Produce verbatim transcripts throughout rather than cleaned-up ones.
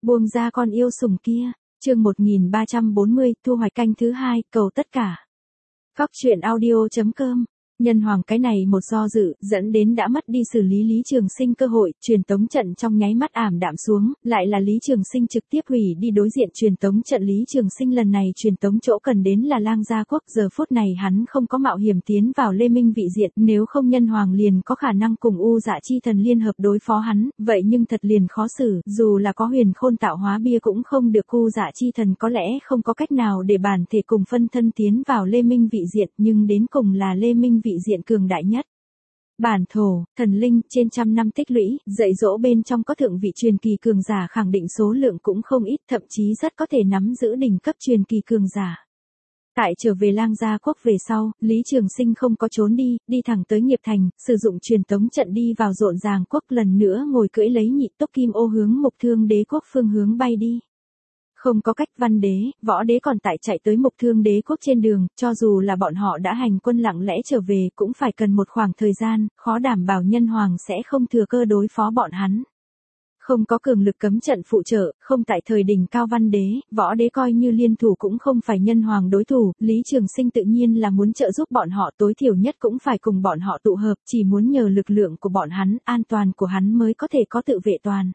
Buông ra con yêu sủng kia, chương một nghìn ba trăm bốn mươi, thu hoạch canh thứ hai, cầu tất cả. Phóc truyện audio chấm com. Nhân hoàng cái này một do dự, dẫn đến đã mất đi xử lý Lý Trường Sinh cơ hội, truyền tống trận trong nháy mắt ảm đạm xuống, lại là Lý Trường Sinh trực tiếp hủy đi đối diện truyền tống trận. Lý Trường Sinh lần này truyền tống chỗ cần đến là Lang Gia Quốc, giờ phút này hắn không có mạo hiểm tiến vào Lê Minh vị diện, nếu không nhân hoàng liền có khả năng cùng U Dạ Chi Thần liên hợp đối phó hắn, vậy nhưng thật liền khó xử, dù là có huyền khôn tạo hóa bia cũng không được. U Dạ Chi Thần có lẽ không có cách nào để bản thể cùng phân thân tiến vào Lê Minh vị diện, nhưng đến cùng là Lê Minh vị diện cường đại nhất. Bản thổ, thần linh, trên trăm năm tích lũy, dạy dỗ bên trong có thượng vị truyền kỳ cường giả, khẳng định số lượng cũng không ít, thậm chí rất có thể nắm giữ đỉnh cấp truyền kỳ cường giả. Tại trở về Lang Gia Quốc về sau, Lý Trường Sinh không có trốn đi, đi thẳng tới Nghiệp Thành, sử dụng truyền tống trận đi vào Rộn Ràng Quốc, lần nữa ngồi cưỡi lấy nhị tốc kim ô hướng Mục Thương Đế Quốc phương hướng bay đi. Không có cách, Văn Đế, Võ Đế còn tại chạy tới Mục Thương Đế Quốc trên đường, cho dù là bọn họ đã hành quân lặng lẽ trở về cũng phải cần một khoảng thời gian, khó đảm bảo nhân hoàng sẽ không thừa cơ đối phó bọn hắn. Không có cường lực cấm trận phụ trợ, không tại thời đỉnh cao Văn Đế, Võ Đế coi như liên thủ cũng không phải nhân hoàng đối thủ, Lý Trường Sinh tự nhiên là muốn trợ giúp bọn họ, tối thiểu nhất cũng phải cùng bọn họ tụ hợp, chỉ muốn nhờ lực lượng của bọn hắn, an toàn của hắn mới có thể có tự vệ toàn.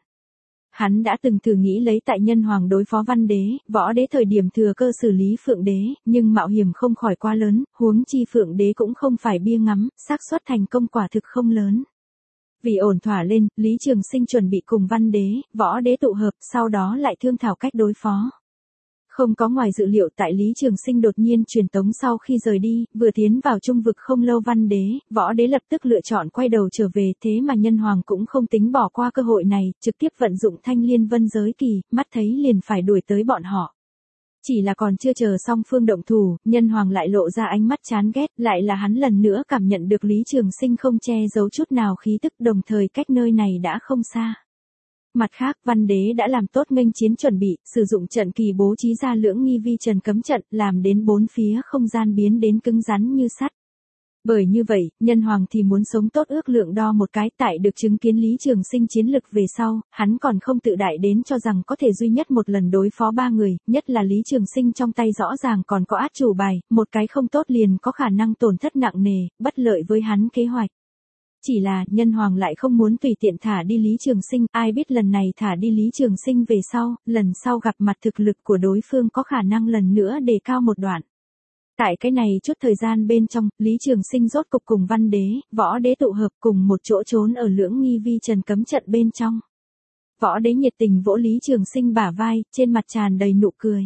Hắn đã từng thử nghĩ lấy tại nhân hoàng đối phó Văn Đế, Võ Đế thời điểm thừa cơ xử lý Phượng Đế, nhưng mạo hiểm không khỏi quá lớn, huống chi Phượng Đế cũng không phải bia ngắm, xác suất thành công quả thực không lớn. Vì ổn thỏa lên, Lý Trường Sinh chuẩn bị cùng Văn Đế, Võ Đế tụ hợp, sau đó lại thương thảo cách đối phó. Không có ngoài dự liệu, tại Lý Trường Sinh đột nhiên truyền tống sau khi rời đi, vừa tiến vào trung vực không lâu, Văn Đế, Võ Đế lập tức lựa chọn quay đầu trở về, thế mà nhân hoàng cũng không tính bỏ qua cơ hội này, trực tiếp vận dụng Thanh Liên Vân giới kỳ, mắt thấy liền phải đuổi tới bọn họ. Chỉ là còn chưa chờ song phương động thủ, nhân hoàng lại lộ ra ánh mắt chán ghét, lại là hắn lần nữa cảm nhận được Lý Trường Sinh không che giấu chút nào khí tức, đồng thời cách nơi này đã không xa. Mặt khác, Văn Đế đã làm tốt nghênh chiến chuẩn bị, sử dụng trận kỳ bố trí ra lưỡng nghi vi trần cấm trận, làm đến bốn phía không gian biến đến cứng rắn như sắt. Bởi như vậy, nhân hoàng thì muốn sống tốt ước lượng đo một cái, tại được chứng kiến Lý Trường Sinh chiến lực về sau, hắn còn không tự đại đến cho rằng có thể duy nhất một lần đối phó ba người, nhất là Lý Trường Sinh trong tay rõ ràng còn có át chủ bài, một cái không tốt liền có khả năng tổn thất nặng nề, bất lợi với hắn kế hoạch. Chỉ là, nhân hoàng lại không muốn tùy tiện thả đi Lý Trường Sinh, ai biết lần này thả đi Lý Trường Sinh về sau, lần sau gặp mặt thực lực của đối phương có khả năng lần nữa đề cao một đoạn. Tại cái này chút thời gian bên trong, Lý Trường Sinh rốt cục cùng Văn Đế, Võ Đế tụ hợp cùng một chỗ trốn ở lưỡng nghi vi trần cấm trận bên trong. Võ Đế nhiệt tình vỗ Lý Trường Sinh bả vai, trên mặt tràn đầy nụ cười.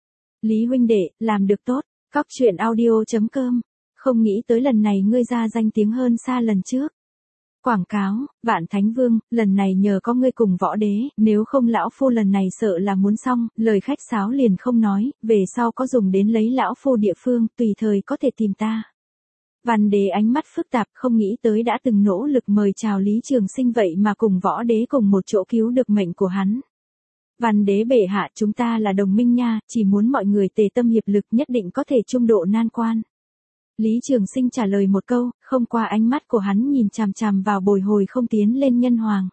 Lý huynh đệ, làm được tốt, Phóc truyện audio chấm com, không nghĩ tới lần này ngươi ra danh tiếng hơn xa lần trước. Quảng cáo, Vạn Thánh Vương, lần này nhờ có ngươi cùng Võ Đế, nếu không lão phu lần này sợ là muốn xong, lời khách sáo liền không nói, về sau có dùng đến lấy lão phu địa phương, tùy thời có thể tìm ta. Văn Đế ánh mắt phức tạp, không nghĩ tới đã từng nỗ lực mời chào Lý Trường Sinh vậy mà cùng Võ Đế cùng một chỗ cứu được mệnh của hắn. Văn Đế bệ hạ, chúng ta là đồng minh nha, chỉ muốn mọi người tề tâm hiệp lực nhất định có thể trung độ nan quan. Lý Trường Sinh trả lời một câu, không qua ánh mắt của hắn nhìn chằm chằm vào bồi hồi không tiến lên nhân hoàng.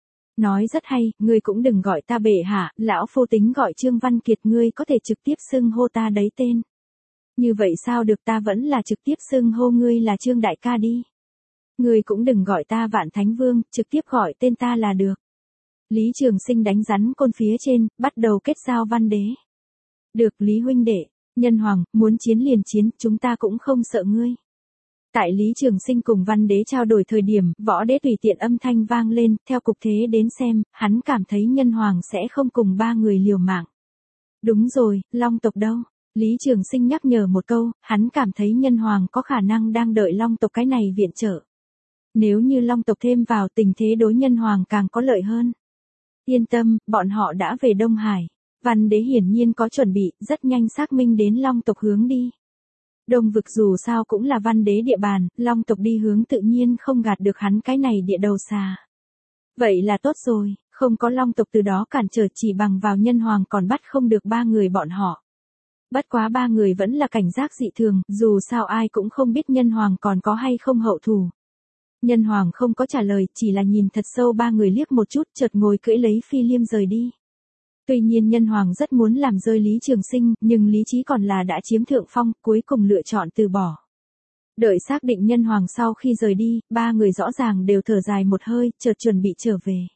Nói rất hay, ngươi cũng đừng gọi ta bệ hạ, lão phu tính gọi Trương Văn Kiệt, ngươi có thể trực tiếp xưng hô ta đấy tên. Như vậy sao được, ta vẫn là trực tiếp xưng hô ngươi là Trương đại ca đi. Ngươi cũng đừng gọi ta Vạn Thánh Vương, trực tiếp gọi tên ta là được. Lý Trường Sinh đánh rắn côn phía trên, bắt đầu kết giao Văn Đế. Được Lý huynh đệ. Nhân hoàng, muốn chiến liền chiến, chúng ta cũng không sợ ngươi. Tại Lý Trường Sinh cùng Văn Đế trao đổi thời điểm, Võ Đế tùy tiện âm thanh vang lên, theo cục thế đến xem, hắn cảm thấy nhân hoàng sẽ không cùng ba người liều mạng. Đúng rồi, Long tộc đâu? Lý Trường Sinh nhắc nhở một câu, hắn cảm thấy nhân hoàng có khả năng đang đợi Long tộc cái này viện trợ. Nếu như Long tộc thêm vào, tình thế đối nhân hoàng càng có lợi hơn. Yên tâm, bọn họ đã về Đông Hải. Văn Đế hiển nhiên có chuẩn bị, rất nhanh xác minh đến Long tộc hướng đi. Đông vực dù sao cũng là Văn Đế địa bàn, Long tộc đi hướng tự nhiên không gạt được hắn cái này địa đầu xà. Vậy là tốt rồi, không có Long tộc từ đó cản trở, chỉ bằng vào nhân hoàng còn bắt không được ba người bọn họ. Bất quá ba người vẫn là cảnh giác dị thường, dù sao ai cũng không biết nhân hoàng còn có hay không hậu thủ. Nhân hoàng không có trả lời, chỉ là nhìn thật sâu ba người liếc một chút, chợt ngồi cưỡi lấy phi liêm rời đi. Tuy nhiên nhân hoàng rất muốn làm rơi Lý Trường Sinh, nhưng lý trí còn là đã chiếm thượng phong, cuối cùng lựa chọn từ bỏ. Đợi xác định nhân hoàng sau khi rời đi, ba người rõ ràng đều thở dài một hơi, chợt chuẩn bị trở về.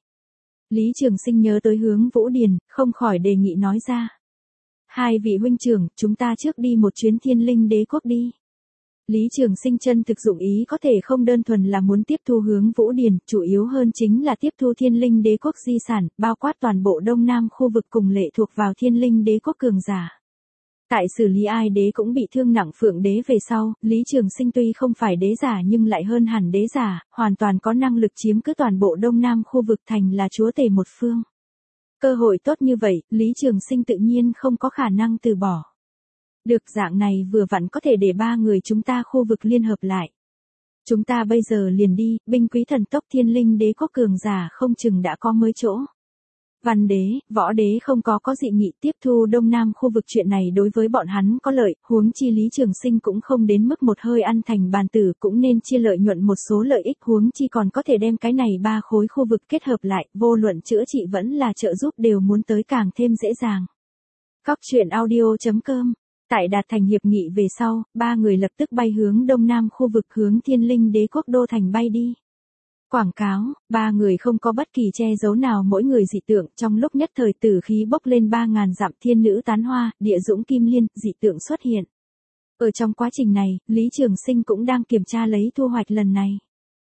Lý Trường Sinh nhớ tới Hướng Vũ Điền, không khỏi đề nghị nói ra. Hai vị huynh trưởng, chúng ta trước đi một chuyến Thiên Linh Đế quốc đi. Lý Trường Sinh chân thực dụng ý có thể không đơn thuần là muốn tiếp thu Hướng Vũ Điền, chủ yếu hơn chính là tiếp thu Thiên Linh Đế quốc di sản, bao quát toàn bộ Đông Nam khu vực cùng lệ thuộc vào Thiên Linh Đế quốc cường giả. Tại xử lý Ai Đế cũng bị thương nặng Phượng Đế về sau, Lý Trường Sinh tuy không phải đế giả nhưng lại hơn hẳn đế giả, hoàn toàn có năng lực chiếm cứ toàn bộ Đông Nam khu vực thành là chúa tể một phương. Cơ hội tốt như vậy, Lý Trường Sinh tự nhiên không có khả năng từ bỏ. Được, dạng này vừa vặn có thể để ba người chúng ta khu vực liên hợp lại. Chúng ta bây giờ liền đi, binh quý thần tốc Thiên Linh Đế quốc cường giả không chừng đã có mới chỗ. Văn đế, võ đế không có có dị nghị tiếp thu Đông Nam khu vực, chuyện này đối với bọn hắn có lợi, huống chi Lý Trường Sinh cũng không đến mức một hơi ăn thành bàn tử, cũng nên chia lợi nhuận một số lợi ích, huống chi còn có thể đem cái này ba khối khu vực kết hợp lại, vô luận chữa trị vẫn là trợ giúp đều muốn tới càng thêm dễ dàng. Cóc truyện audio chấm com. Tại đạt thành hiệp nghị về sau, ba người lập tức bay hướng Đông Nam khu vực, hướng Thiên Linh Đế quốc đô thành bay đi. Quảng cáo, ba người không có bất kỳ che giấu nào, mỗi người dị tượng, trong lúc nhất thời tử khí bốc lên ba ngàn dặm, thiên nữ tán hoa, địa dũng kim liên, dị tượng xuất hiện. Ở trong quá trình này, Lý Trường Sinh cũng đang kiểm tra lấy thu hoạch lần này.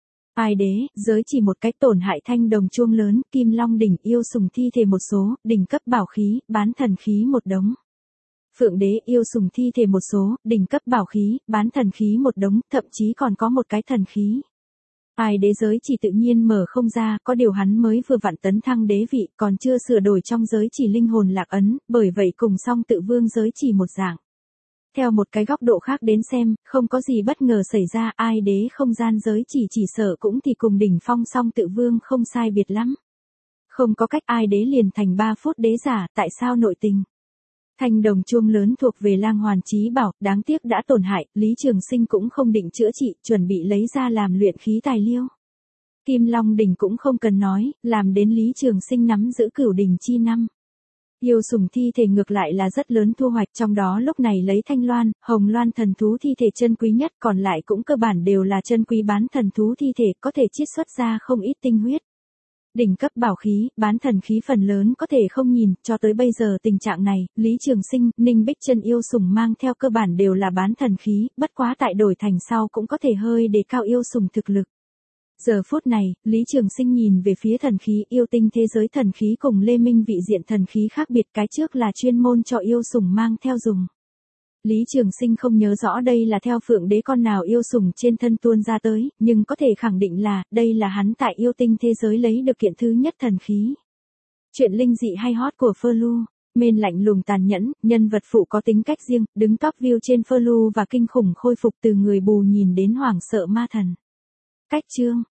Ai đế, giới chỉ một cách tổn hại thanh đồng chuông lớn, kim long đỉnh yêu sùng thi thể một số, đỉnh cấp bảo khí, bán thần khí một đống. Phượng đế yêu sùng thi thể một số, đỉnh cấp bảo khí, bán thần khí một đống, thậm chí còn có một cái thần khí. Ai đế giới chỉ tự nhiên mở không ra, có điều hắn mới vừa vặn tấn thăng đế vị, còn chưa sửa đổi trong giới chỉ linh hồn lạc ấn, bởi vậy cùng song tự vương giới chỉ một dạng. Theo một cái góc độ khác đến xem, không có gì bất ngờ xảy ra, ai đế không gian giới chỉ chỉ sợ cũng thì cùng đỉnh phong song tự vương không sai biệt lắm. Không có cách, ai đế liền thành ba phút đế giả, tại sao nội tình? Thanh đồng chuông lớn thuộc về Lang Hoàn Chí Bảo, đáng tiếc đã tổn hại, Lý Trường Sinh cũng không định chữa trị, chuẩn bị lấy ra làm luyện khí tài liêu. Kim Long đỉnh cũng không cần nói, làm đến Lý Trường Sinh nắm giữ cửu đỉnh chi năm. Yêu sùng thi thể ngược lại là rất lớn thu hoạch, trong đó lúc này lấy Thanh Loan, Hồng Loan thần thú thi thể chân quý nhất, còn lại cũng cơ bản đều là chân quý bán thần thú thi thể, có thể chiết xuất ra không ít tinh huyết. Đỉnh cấp bảo khí, bán thần khí phần lớn có thể không nhìn, cho tới bây giờ tình trạng này, Lý Trường Sinh, Ninh Bích Chân yêu sủng mang theo cơ bản đều là bán thần khí, bất quá tại đổi thành sau cũng có thể hơi đề cao yêu sủng thực lực. Giờ phút này, Lý Trường Sinh nhìn về phía thần khí, yêu tinh thế giới thần khí cùng Lê Minh vị diện thần khí khác biệt, cái trước là chuyên môn cho yêu sủng mang theo dùng. Lý Trường Sinh không nhớ rõ đây là theo Phượng Đế con nào yêu sủng trên thân tuôn ra tới, nhưng có thể khẳng định là, đây là hắn tại yêu tinh thế giới lấy được kiện thứ nhất thần khí. Chuyện linh dị hay hot của Felu, Mên lạnh lùng tàn nhẫn, nhân vật phụ có tính cách riêng, đứng top view trên Felu và kinh khủng khôi phục từ người bù nhìn đến hoảng sợ ma thần. Cách chương